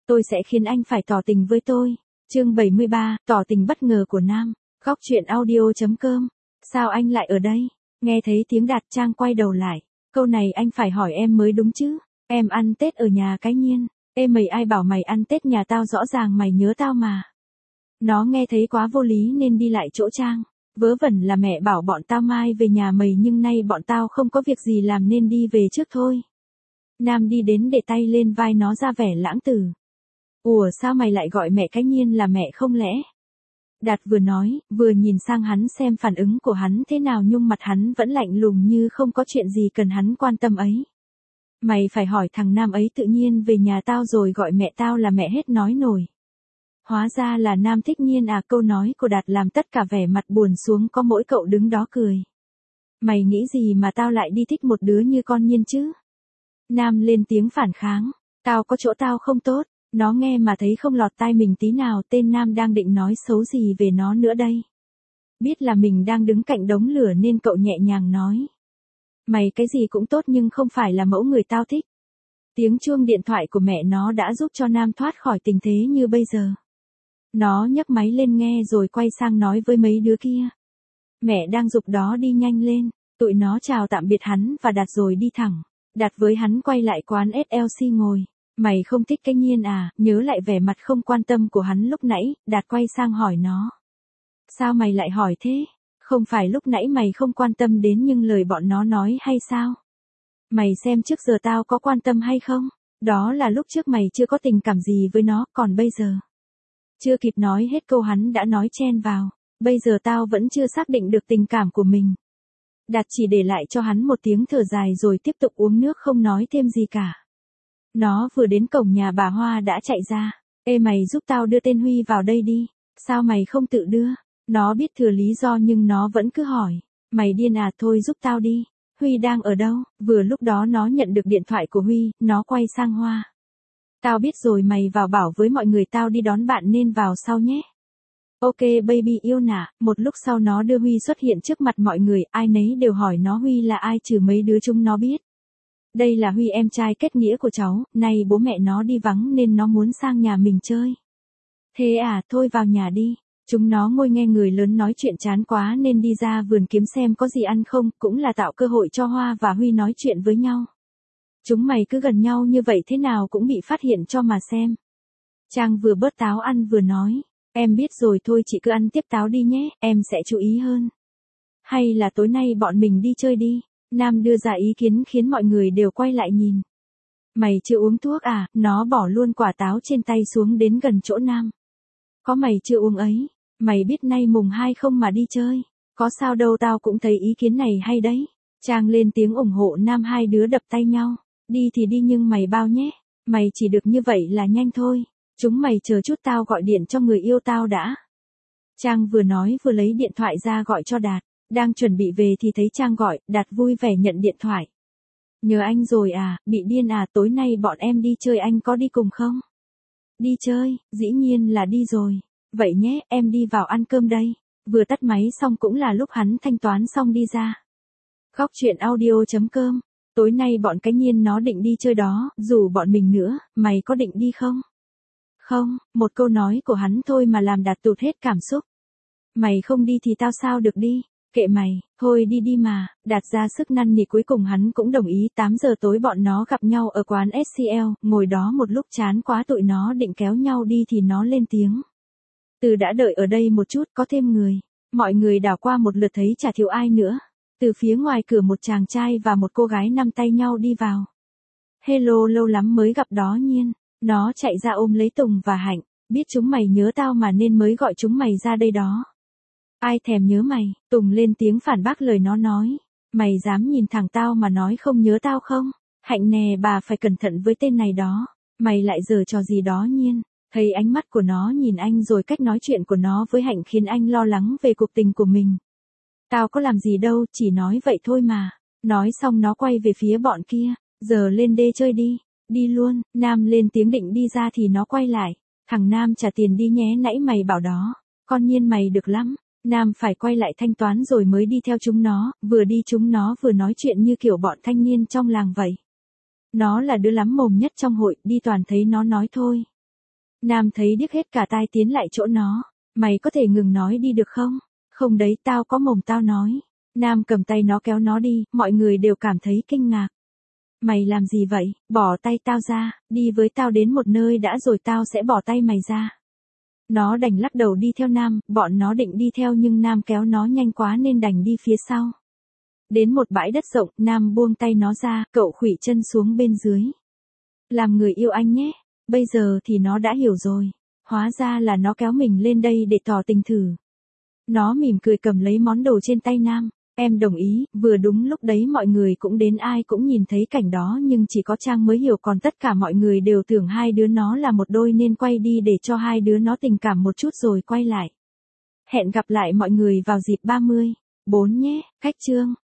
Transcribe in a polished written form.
tôi sẽ khiến anh phải tỏ tình với tôi. Chương 73, tỏ tình bất ngờ của Nam. Góc truyện audio.com. Sao anh lại ở đây? Nghe thấy tiếng Đạt, Trang quay đầu lại. Câu này anh phải hỏi em mới đúng chứ. Em ăn Tết ở nhà cái Nhiên. Ê mày, ai bảo mày ăn Tết nhà tao, rõ ràng mày nhớ tao mà. Nó nghe thấy quá vô lý nên đi lại chỗ Trang. Vớ vẩn là mẹ bảo bọn tao mai về nhà mày, nhưng nay bọn tao không có việc gì làm nên đi về trước thôi. Nam đi đến để tay lên vai nó ra vẻ lãng tử. Ủa sao mày lại gọi mẹ cái Nhiên là mẹ không lẽ? Đạt vừa nói, vừa nhìn sang hắn xem phản ứng của hắn thế nào, nhưng mặt hắn vẫn lạnh lùng như không có chuyện gì cần hắn quan tâm ấy. Mày phải hỏi thằng Nam ấy, tự nhiên về nhà tao rồi gọi mẹ tao là mẹ hết nói nổi. Hóa ra là Nam thích Nhiên à. Câu nói của Đạt làm tất cả vẻ mặt buồn xuống, có mỗi cậu đứng đó cười. Mày nghĩ gì mà tao lại đi thích một đứa như con Nhiên chứ? Nam lên tiếng phản kháng. Tao có chỗ tao không tốt. Nó nghe mà thấy không lọt tai mình tí nào. Tên Nam đang định nói xấu gì về nó nữa đây. Biết là mình đang đứng cạnh đống lửa nên cậu nhẹ nhàng nói. Mày cái gì cũng tốt nhưng không phải là mẫu người tao thích. Tiếng chuông điện thoại của mẹ nó đã giúp cho Nam thoát khỏi tình thế như bây giờ. Nó nhấc máy lên nghe rồi quay sang nói với mấy đứa kia. Mẹ đang giục đó đi nhanh lên. Tụi nó chào tạm biệt hắn và Đạt rồi đi thẳng. Đạt với hắn quay lại quán SLC ngồi. Mày không thích cái Nhiên à? Nhớ lại vẻ mặt không quan tâm của hắn lúc nãy, Đạt quay sang hỏi nó. Sao mày lại hỏi thế? Không phải lúc nãy mày không quan tâm đến nhưng lời bọn nó nói hay sao? Mày xem trước giờ tao có quan tâm hay không? Đó là lúc trước mày chưa có tình cảm gì với nó, còn bây giờ. Chưa kịp nói hết câu hắn đã nói chen vào. Bây giờ tao vẫn chưa xác định được tình cảm của mình. Đạt chỉ để lại cho hắn một tiếng thở dài rồi tiếp tục uống nước không nói thêm gì cả. Nó vừa đến cổng nhà bà Hoa đã chạy ra. Ê mày giúp tao đưa tên Huy vào đây đi. Sao mày không tự đưa? Nó biết thừa lý do nhưng nó vẫn cứ hỏi. Mày điên à, thôi giúp tao đi. Huy đang ở đâu? Vừa lúc đó nó nhận được điện thoại của Huy, nó quay sang Hoa. Tao biết rồi, mày vào bảo với mọi người tao đi đón bạn nên vào sau nhé. Ok baby yêu nà. Một lúc sau nó đưa Huy xuất hiện trước mặt mọi người, ai nấy đều hỏi nó Huy là ai trừ mấy đứa chúng nó biết. Đây là Huy, em trai kết nghĩa của cháu, nay bố mẹ nó đi vắng nên nó muốn sang nhà mình chơi. Thế à, thôi vào nhà đi. Chúng nó ngồi nghe người lớn nói chuyện chán quá nên đi ra vườn kiếm xem có gì ăn không, cũng là tạo cơ hội cho Hoa và Huy nói chuyện với nhau. Chúng mày cứ gần nhau như vậy thế nào cũng bị phát hiện cho mà xem. Trang vừa bớt táo ăn vừa nói. Em biết rồi, thôi chị cứ ăn tiếp táo đi nhé, em sẽ chú ý hơn. Hay là tối nay bọn mình đi chơi đi. Nam đưa ra ý kiến khiến mọi người đều quay lại nhìn. Mày chưa uống thuốc à? Nó bỏ luôn quả táo trên tay xuống đến gần chỗ Nam. Có mày chưa uống ấy. Mày biết nay mùng 2 không mà đi chơi. Có sao đâu, tao cũng thấy ý kiến này hay đấy. Trang lên tiếng ủng hộ Nam, hai đứa đập tay nhau. Đi thì đi nhưng mày bao nhé. Mày chỉ được như vậy là nhanh thôi. Chúng mày chờ chút, tao gọi điện cho người yêu tao đã. Trang vừa nói vừa lấy điện thoại ra gọi cho Đạt. Đang chuẩn bị về thì thấy Trang gọi, Đạt vui vẻ nhận điện thoại. Nhớ anh rồi à, bị điên à, tối nay bọn em đi chơi, anh có đi cùng không? Đi chơi, dĩ nhiên là đi rồi. Vậy nhé, em đi vào ăn cơm đây. Vừa tắt máy xong cũng là lúc hắn thanh toán xong đi ra. Góc truyện audio.com. Tối nay bọn cái Nhiên nó định đi chơi đó, rủ bọn mình nữa, mày có định đi không? Không, một câu nói của hắn thôi mà làm Đạt tụt hết cảm xúc. Mày không đi thì tao sao được đi. Kệ mày, thôi đi đi mà. Đạt ra sức năn nỉ, cuối cùng hắn cũng đồng ý. 8 giờ tối bọn nó gặp nhau ở quán SCL, ngồi đó một lúc chán quá tụi nó định kéo nhau đi thì nó lên tiếng. Từ đã đợi ở đây một chút, có thêm người. Mọi người đảo qua một lượt thấy chả thiếu ai nữa. Từ phía ngoài cửa một chàng trai và một cô gái nắm tay nhau đi vào. Hello, lâu lắm mới gặp đó Nhiên. Nó chạy ra ôm lấy Tùng và Hạnh. Biết chúng mày nhớ tao mà nên mới gọi chúng mày ra đây đó. Ai thèm nhớ mày. Tùng lên tiếng phản bác lời nó nói. Mày dám nhìn thẳng tao mà nói không nhớ tao không? Hạnh nè, bà phải cẩn thận với tên này đó. Mày lại giở trò gì đó Nhiên. Thấy ánh mắt của nó nhìn anh rồi cách nói chuyện của nó với Hạnh khiến anh lo lắng về cuộc tình của mình. Tao có làm gì đâu, chỉ nói vậy thôi mà. Nói xong nó quay về phía bọn kia. Giờ lên đê chơi đi. Đi luôn. Nam lên tiếng định đi ra thì nó quay lại. Thằng Nam trả tiền đi nhé, nãy mày bảo đó. Con Nhiên mày được lắm. Nam phải quay lại thanh toán rồi mới đi theo chúng nó. Vừa đi chúng nó vừa nói chuyện như kiểu bọn thanh niên trong làng vậy. Nó là đứa lắm mồm nhất trong hội, đi toàn thấy nó nói thôi. Nam thấy điếc hết cả tai tiến lại chỗ nó. Mày có thể ngừng nói đi được không? Không đấy, tao có mồm tao nói. Nam cầm tay nó kéo nó đi, mọi người đều cảm thấy kinh ngạc. Mày làm gì vậy? Bỏ tay tao ra, đi với tao đến một nơi đã rồi tao sẽ bỏ tay mày ra. Nó đành lắc đầu đi theo Nam, bọn nó định đi theo nhưng Nam kéo nó nhanh quá nên đành đi phía sau. Đến một bãi đất rộng, Nam buông tay nó ra, cậu khuỵu chân xuống bên dưới. Làm người yêu anh nhé. Bây giờ thì nó đã hiểu rồi. Hóa ra là nó kéo mình lên đây để tỏ tình thử. Nó mỉm cười cầm lấy món đồ trên tay Nam. Em đồng ý, vừa đúng lúc đấy mọi người cũng đến, ai cũng nhìn thấy cảnh đó nhưng chỉ có Trang mới hiểu, còn tất cả mọi người đều tưởng hai đứa nó là một đôi nên quay đi để cho hai đứa nó tình cảm một chút rồi quay lại. Hẹn gặp lại mọi người vào dịp 30/4 nhé, Khách Chương.